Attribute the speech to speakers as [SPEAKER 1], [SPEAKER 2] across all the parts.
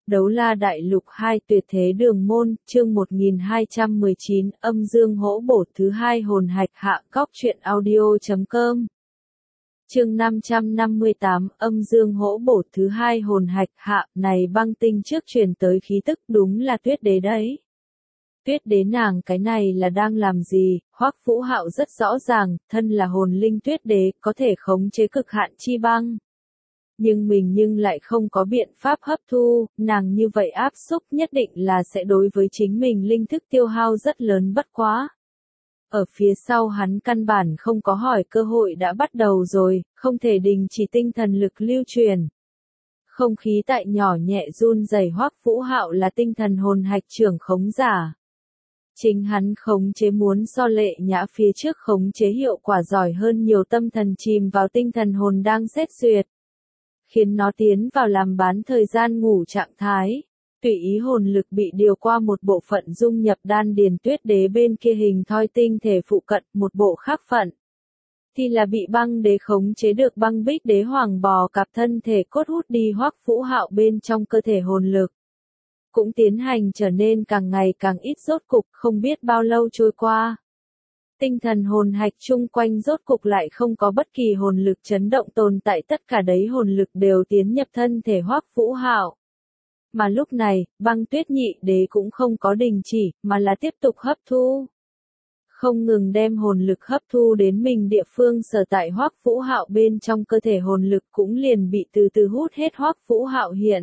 [SPEAKER 1] Đấu La Đại Lục 2 Tuyệt Thế Đường Môn, chương 1219, âm dương hỗ bổ thứ hai hồn hạch hạ cóc truyện audio.com. Chương 558, âm dương hỗ bổ thứ hai hồn hạch hạ, này băng tinh trước truyền tới khí tức đúng là Tuyết Đế đấy. Tuyết Đế nàng cái này là đang làm gì? Hoắc Vũ Hạo rất rõ ràng, thân là hồn linh Tuyết Đế, có thể khống chế cực hạn chi băng. Nhưng lại không có biện pháp hấp thu, nàng như vậy áp xúc nhất định là sẽ đối với chính mình linh thức tiêu hao rất lớn bất quá. Ở phía sau hắn căn bản không có hỏi cơ hội đã bắt đầu rồi, không thể đình chỉ tinh thần lực lưu truyền. Không khí tại nhỏ nhẹ run rẩy. Hoắc Vũ Hạo là tinh thần hồn hạch trưởng khống giả. Chính hắn khống chế muốn so Lệ Nhã phía trước khống chế hiệu quả giỏi hơn nhiều, tâm thần chìm vào tinh thần hồn đang xét duyệt. Khiến nó tiến vào làm bán thời gian ngủ trạng thái. Tùy ý hồn lực bị điều qua một bộ phận dung nhập đan điền Tuyết Đế bên kia hình thoi tinh thể phụ cận, một bộ khác phận thì là bị băng đế khống chế được băng bích đế hoàng bò cặp thân thể cốt hút đi Hoắc Vũ Hạo bên trong cơ thể hồn lực. Cũng tiến hành trở nên càng ngày càng ít, rốt cục không biết bao lâu trôi qua. Tinh thần hồn hạch chung quanh rốt cục lại không có bất kỳ hồn lực chấn động tồn tại, tất cả đấy hồn lực đều tiến nhập thân thể Hoắc Vũ Hạo. Mà lúc này, băng tuyết nhị đế cũng không có đình chỉ, mà là tiếp tục hấp thu. Không ngừng đem hồn lực hấp thu đến mình địa phương sở tại Hoắc Vũ Hạo bên trong cơ thể, hồn lực cũng liền bị từ từ hút hết. Hoắc Vũ Hạo hiện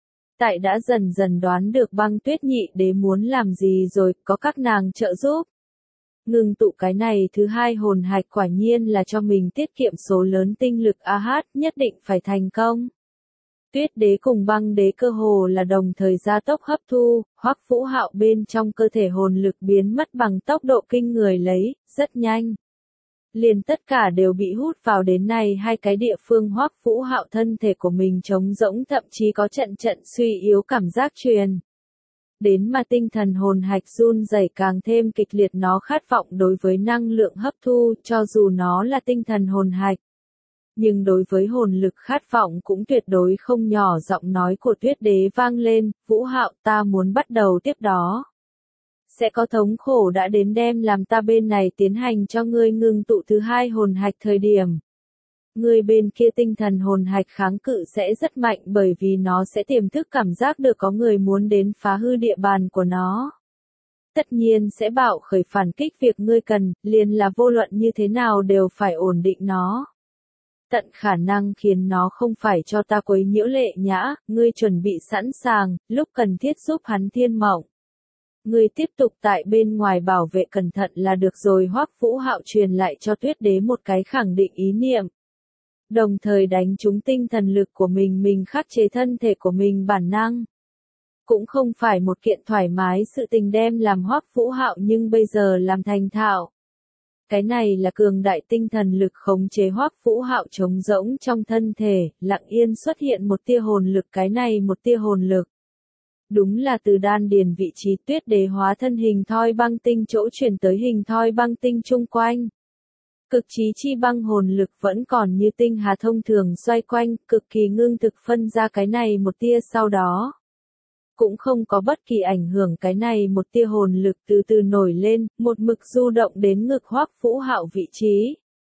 [SPEAKER 1] tại đã dần dần đoán được băng tuyết nhị đế muốn làm gì rồi, có các nàng trợ giúp. Ngừng tụ cái này thứ hai hồn hạch quả nhiên là cho mình tiết kiệm số lớn tinh lực, nhất định phải thành công. Tuyết Đế cùng băng đế cơ hồ là đồng thời gia tốc hấp thu, Hoắc Vũ Hạo bên trong cơ thể hồn lực biến mất bằng tốc độ kinh người lấy, rất nhanh. Liền tất cả đều bị hút vào đến này hai cái địa phương. Hoắc Vũ Hạo thân thể của mình trống rỗng, thậm chí có trận suy yếu cảm giác truyền đến, mà tinh thần hồn hạch run rẩy càng thêm kịch liệt, nó khát vọng đối với năng lượng hấp thu, cho dù nó là tinh thần hồn hạch. Nhưng đối với hồn lực khát vọng cũng tuyệt đối không nhỏ. Giọng nói của Tuyết Đế vang lên, Vũ Hạo, ta muốn bắt đầu tiếp đó. Sẽ có thống khổ đã đến, đem làm ta bên này tiến hành cho ngươi ngưng tụ thứ hai hồn hạch thời điểm. Người bên kia tinh thần hồn hạch kháng cự sẽ rất mạnh, bởi vì nó sẽ tiềm thức cảm giác được có người muốn đến phá hư địa bàn của nó. Tất nhiên sẽ bạo khởi phản kích, việc ngươi cần, liền là vô luận như thế nào đều phải ổn định nó. Tận khả năng khiến nó không phải cho ta quấy nhiễu Lệ Nhã, ngươi chuẩn bị sẵn sàng, lúc cần thiết giúp hắn Thiên Mộng. Ngươi tiếp tục tại bên ngoài bảo vệ cẩn thận là được rồi. Hoắc Vũ Hạo truyền lại cho Tuyết Đế một cái khẳng định ý niệm. Đồng thời đánh trúng tinh thần lực của mình khắc chế thân thể của mình bản năng. Cũng không phải một kiện thoải mái sự tình đem làm Hoắc Vũ Hạo, nhưng bây giờ làm thành thạo. Cái này là cường đại tinh thần lực khống chế Hoắc Vũ Hạo trống rỗng trong thân thể, lặng yên xuất hiện một tia hồn lực. Cái này một tia hồn lực đúng là từ đan điền vị trí Tuyết Đế hóa thân hình thoi băng tinh chỗ chuyển tới hình thoi băng tinh chung quanh. Cực trí chi băng hồn lực vẫn còn như tinh hà thông thường xoay quanh, cực kỳ ngưng thực phân ra cái này một tia, sau đó cũng không có bất kỳ ảnh hưởng. Cái này một tia hồn lực từ từ nổi lên, một mực du động đến ngực Hoắc Vũ Hạo vị trí.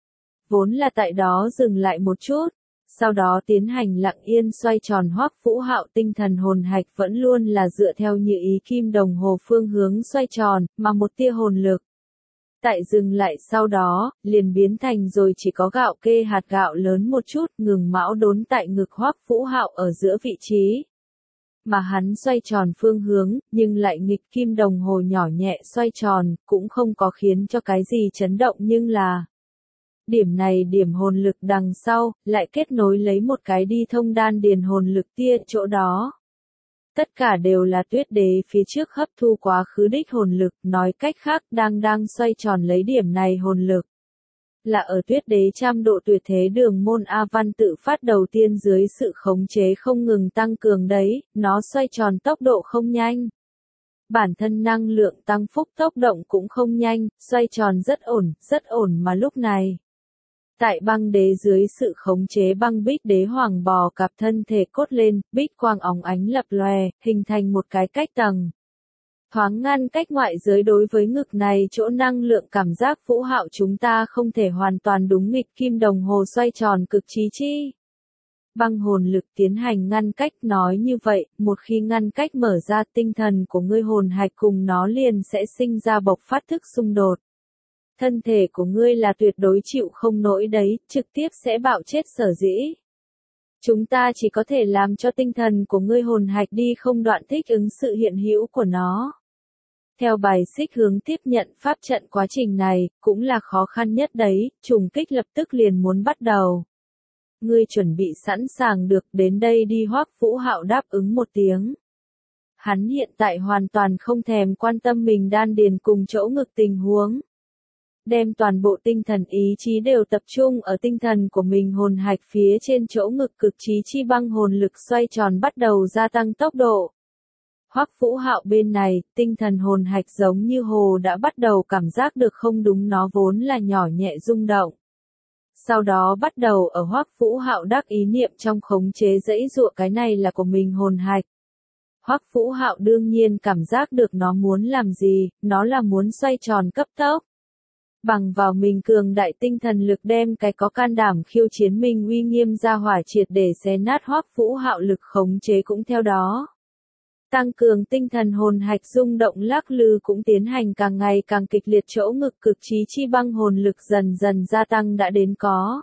[SPEAKER 1] Vốn là tại đó dừng lại một chút, sau đó tiến hành lặng yên xoay tròn. Hoắc Vũ Hạo tinh thần hồn hạch vẫn luôn là dựa theo như ý kim đồng hồ phương hướng xoay tròn, mà một tia hồn lực tại dừng lại sau đó, liền biến thành rồi chỉ có gạo kê hạt gạo lớn một chút, ngừng mão đốn tại ngực Hoắc Vũ Hạo ở giữa vị trí. Mà hắn xoay tròn phương hướng, nhưng lại nghịch kim đồng hồ nhỏ nhẹ xoay tròn, cũng không có khiến cho cái gì chấn động, nhưng là điểm này điểm hồn lực đằng sau, lại kết nối lấy một cái đi thông đan điền hồn lực tia, chỗ đó. Tất cả đều là Tuyết Đế phía trước hấp thu quá khứ đích hồn lực, nói cách khác đang xoay tròn lấy điểm này hồn lực. Là ở Tuyết Đế trăm độ tuyệt thế đường môn A Văn tự phát đầu tiên dưới sự khống chế không ngừng tăng cường đấy, nó xoay tròn tốc độ không nhanh. Bản thân năng lượng tăng phúc tốc động cũng không nhanh, xoay tròn rất ổn, mà lúc này Tại băng đế dưới sự khống chế băng bích đế hoàng bò cặp thân thể cốt lên, bích quang óng ánh lập lòe, hình thành một cái cách tầng. Thoáng ngăn cách ngoại giới đối với ngực này chỗ năng lượng cảm giác Vũ Hạo chúng ta không thể hoàn toàn đúng nghịch kim đồng hồ xoay tròn cực trí chi. Băng hồn lực tiến hành ngăn cách nói như vậy, một khi ngăn cách mở ra tinh thần của ngươi hồn hạch cùng nó liền sẽ sinh ra bộc phát thức xung đột. Thân thể của ngươi là tuyệt đối chịu không nổi đấy, trực tiếp sẽ bạo chết sở dĩ. Chúng ta chỉ có thể làm cho tinh thần của ngươi hồn hạch đi không đoạn thích ứng sự hiện hữu của nó. Theo bài xích hướng tiếp nhận pháp trận quá trình này, cũng là khó khăn nhất đấy, trùng kích lập tức liền muốn bắt đầu. Ngươi chuẩn bị sẵn sàng được đến đây đi Hoắc Vũ Hạo đáp ứng một tiếng. Hắn hiện tại hoàn toàn không thèm quan tâm mình đan điền cùng chỗ ngực tình huống. Đem toàn bộ tinh thần ý chí đều tập trung ở tinh thần của mình hồn hạch phía trên chỗ ngực cực trí chi băng hồn lực xoay tròn bắt đầu gia tăng tốc độ. Hoắc Vũ Hạo bên này, tinh thần hồn hạch giống như hồ đã bắt đầu cảm giác được không đúng nó vốn là nhỏ nhẹ rung động. Sau đó bắt đầu ở Hoắc Vũ Hạo đắc ý niệm trong khống chế dãy dụa cái này là của mình hồn hạch. Hoắc Vũ Hạo đương nhiên cảm giác được nó muốn làm gì, nó là muốn xoay tròn cấp tốc. Bằng vào mình cường đại tinh thần lực đem cái có can đảm khiêu chiến mình uy nghiêm ra hỏa triệt để xé nát Hoắc Vũ Hạo lực khống chế cũng theo đó. Tăng cường tinh thần hồn hạch rung động lắc lư cũng tiến hành càng ngày càng kịch liệt chỗ ngực cực trí chi băng hồn lực dần dần gia tăng đã đến có.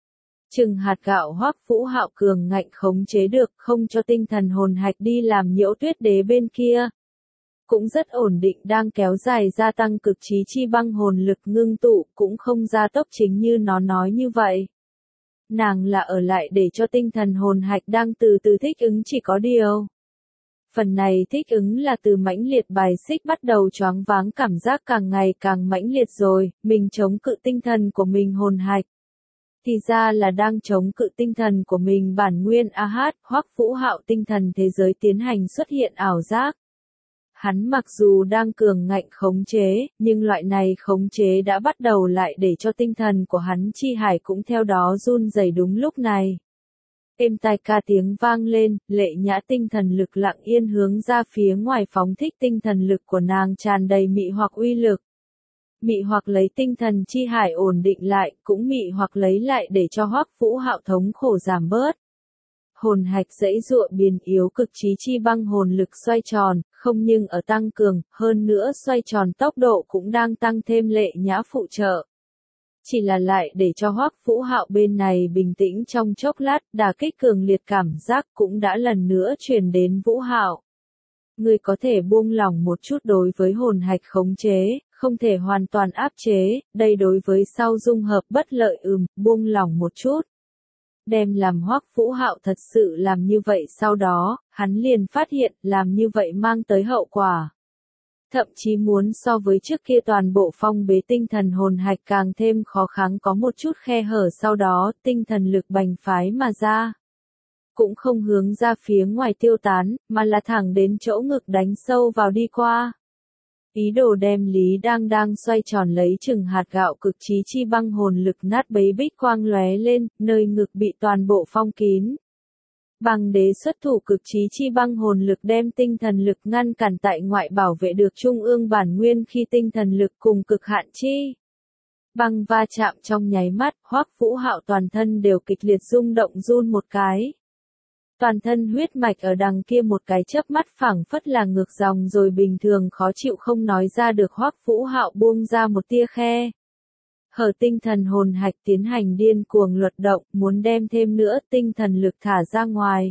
[SPEAKER 1] Chừng hạt gạo Hoắc Vũ Hạo cường ngạnh khống chế được không cho tinh thần hồn hạch đi làm nhiễu tuyết đế bên kia. Cũng rất ổn định đang kéo dài gia tăng cực trí chi băng hồn lực ngưng tụ cũng không gia tốc chính như nó nói như vậy. Nàng là ở lại để cho tinh thần hồn hạch đang từ từ thích ứng chỉ có điều. Phần này thích ứng là từ mãnh liệt bài xích bắt đầu choáng váng cảm giác càng ngày càng mãnh liệt rồi, mình chống cự tinh thần của mình hồn hạch. Thì ra là đang chống cự tinh thần của mình bản nguyên Hoắc Vũ Hạo tinh thần thế giới tiến hành xuất hiện ảo giác. Hắn mặc dù đang cường ngạnh khống chế, nhưng loại này khống chế đã bắt đầu lại để cho tinh thần của hắn chi hải cũng theo đó run rẩy đúng lúc này. Êm tai ca tiếng vang lên, Lệ Nhã tinh thần lực lặng yên hướng ra phía ngoài phóng thích tinh thần lực của nàng tràn đầy mị hoặc uy lực. Mị hoặc lấy tinh thần chi hải ổn định lại, cũng mị hoặc lấy lại để cho Hoắc Vũ Hạo thống khổ giảm bớt. Hồn hạch dãy dụa biến yếu cực trí chi băng hồn lực xoay tròn, không nhưng ở tăng cường, hơn nữa xoay tròn tốc độ cũng đang tăng thêm Lệ Nhã phụ trợ. Chỉ là lại để cho Hoắc Vũ Hạo bên này bình tĩnh trong chốc lát, đả kích cường liệt cảm giác cũng đã lần nữa truyền đến Vũ Hạo. Ngươi có thể buông lỏng một chút đối với hồn hạch khống chế, không thể hoàn toàn áp chế, đây đối với sau dung hợp bất lợi buông lỏng một chút. Đem làm Hoắc Vũ Hạo thật sự làm như vậy sau đó, hắn liền phát hiện làm như vậy mang tới hậu quả. Thậm chí muốn so với trước kia toàn bộ phong bế tinh thần hồn hạch càng thêm khó kháng có một chút khe hở sau đó tinh thần lực bành phái mà ra. Cũng không hướng ra phía ngoài tiêu tán, mà là thẳng đến chỗ ngực đánh sâu vào đi qua. Ý đồ đem Lý đang xoay tròn lấy chừng hạt gạo cực trí chi băng hồn lực nát bấy bích quang lóe lên, nơi ngực bị toàn bộ phong kín. Băng đế xuất thủ cực trí chi băng hồn lực đem tinh thần lực ngăn cản tại ngoại bảo vệ được trung ương bản nguyên khi tinh thần lực cùng cực hạn chi. Băng va chạm trong nháy mắt, Hoắc Vũ Hạo toàn thân đều kịch liệt rung động run một cái. Toàn thân huyết mạch ở đằng kia một cái chớp mắt phảng phất là ngược dòng rồi bình thường khó chịu không nói ra được Hoắc Vũ Hạo buông ra một tia khe. Hở tinh thần hồn hạch tiến hành điên cuồng luật động, muốn đem thêm nữa tinh thần lực thả ra ngoài.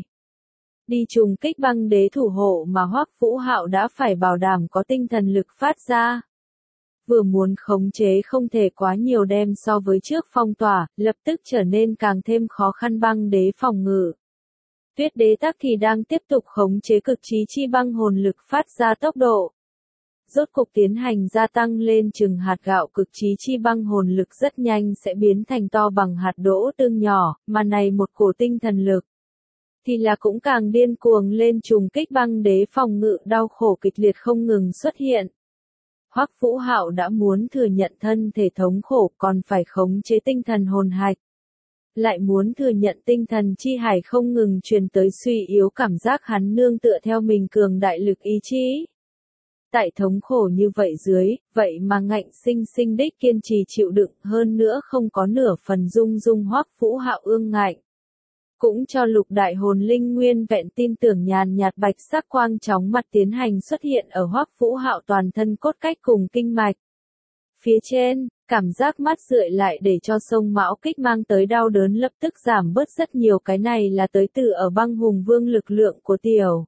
[SPEAKER 1] Đi trùng kích băng đế thủ hộ mà Hoắc Vũ Hạo đã phải bảo đảm có tinh thần lực phát ra. Vừa muốn khống chế không thể quá nhiều đem so với trước phong tỏa, lập tức trở nên càng thêm khó khăn băng đế phòng ngự. Tuyết đế tắc thì đang tiếp tục khống chế cực trí chi băng hồn lực phát ra tốc độ. Rốt cục tiến hành gia tăng lên chừng hạt gạo cực trí chi băng hồn lực rất nhanh sẽ biến thành to bằng hạt đỗ tương nhỏ, mà này một cổ tinh thần lực. Thì là cũng càng điên cuồng lên trùng kích băng đế phòng ngự đau khổ kịch liệt không ngừng xuất hiện. Hoắc Vũ Hạo đã muốn thừa nhận thân thể thống khổ còn phải khống chế tinh thần hồn hạch. Lại muốn thừa nhận tinh thần chi hải không ngừng truyền tới suy yếu cảm giác hắn nương tựa theo mình cường đại lực ý chí. Tại thống khổ như vậy dưới, vậy mà ngạnh sinh sinh đích kiên trì chịu đựng hơn nữa không có nửa phần rung rung Hoắc Vũ Hạo ương ngạnh. Cũng cho lục đại hồn linh nguyên vẹn tin tưởng nhàn nhạt bạch sắc quang chóng mặt tiến hành xuất hiện ở Hoắc Vũ Hạo toàn thân cốt cách cùng kinh mạch. Phía trên, cảm giác mát rượi lại để cho sông Mão Kích mang tới đau đớn lập tức giảm bớt rất nhiều, cái này là tới từ ở băng hùng vương lực lượng của tiểu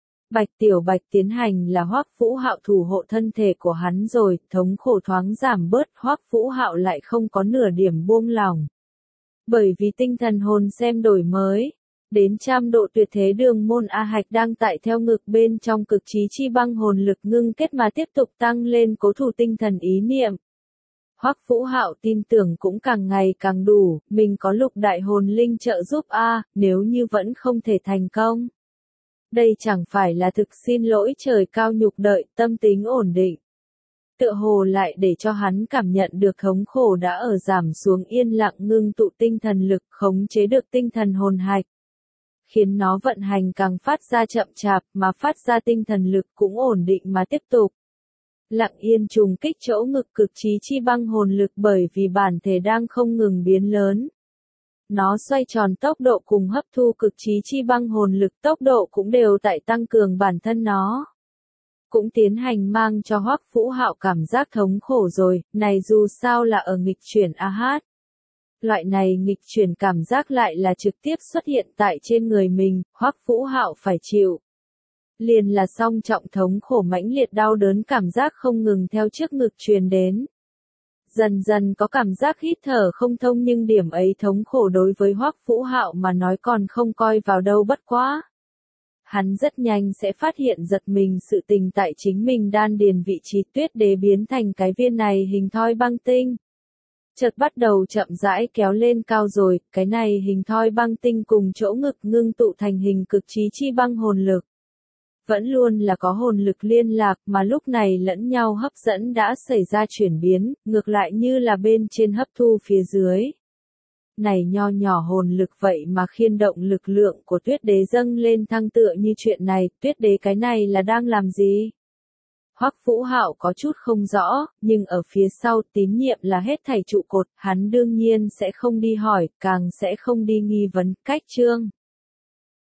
[SPEAKER 1] Bạch tiến hành là Hoắc Vũ Hạo thủ hộ thân thể của hắn rồi, thống khổ thoáng giảm bớt, Hoắc Vũ Hạo lại không có nửa điểm buông lỏng. Bởi vì tinh thần hồn xem đổi mới, đến 100 độ tuyệt thế đường môn A Hạch đang tại theo ngực bên trong cực trí chi băng hồn lực ngưng kết mà tiếp tục tăng lên cố thủ tinh thần ý niệm. Hoắc Vũ Hạo tin tưởng cũng càng ngày càng đủ, mình có lục đại hồn linh trợ giúp a, nếu như vẫn không thể thành công. Đây chẳng phải là thực xin lỗi trời cao nhục đợi, tâm tính ổn định. Tựa hồ lại để cho hắn cảm nhận được thống khổ đã ở giảm xuống, yên lặng ngưng tụ tinh thần lực, khống chế được tinh thần hồn hạch. Khiến nó vận hành càng phát ra chậm chạp, mà phát ra tinh thần lực cũng ổn định mà tiếp tục. Lặng yên trùng kích chỗ ngực cực trí chi băng hồn lực, bởi vì bản thể đang không ngừng biến lớn. Nó xoay tròn tốc độ cùng hấp thu cực trí chi băng hồn lực tốc độ cũng đều tại tăng cường bản thân nó. Cũng tiến hành mang cho Hoắc Vũ Hạo cảm giác thống khổ rồi, này dù sao là ở nghịch chuyển AH. Loại này nghịch chuyển cảm giác lại là trực tiếp xuất hiện tại trên người mình, Hoắc Vũ Hạo phải chịu. Liền là song trọng thống khổ mãnh liệt đau đớn cảm giác không ngừng theo trước ngực truyền đến. Dần dần có cảm giác hít thở không thông, nhưng điểm ấy thống khổ đối với Hoắc Vũ Hạo mà nói còn không coi vào đâu, bất quá. Hắn rất nhanh sẽ phát hiện giật mình sự tình tại chính mình đan điền vị trí tuyết đế biến thành cái viên này hình thoi băng tinh. Chợt bắt đầu chậm rãi kéo lên cao rồi, cái này hình thoi băng tinh cùng chỗ ngực ngưng tụ thành hình cực trí chi băng hồn lực. Vẫn luôn là có hồn lực liên lạc, mà lúc này lẫn nhau hấp dẫn đã xảy ra chuyển biến, ngược lại như là bên trên hấp thu phía dưới. Này nho nhỏ hồn lực vậy mà khiên động lực lượng của tuyết đế dâng lên thăng, tựa như chuyện này, tuyết đế cái này là đang làm gì? Hoắc Vũ Hạo có chút không rõ, nhưng ở phía sau tín nhiệm là hết thảy trụ cột, hắn đương nhiên sẽ không đi hỏi, càng sẽ không đi nghi vấn. Cách chương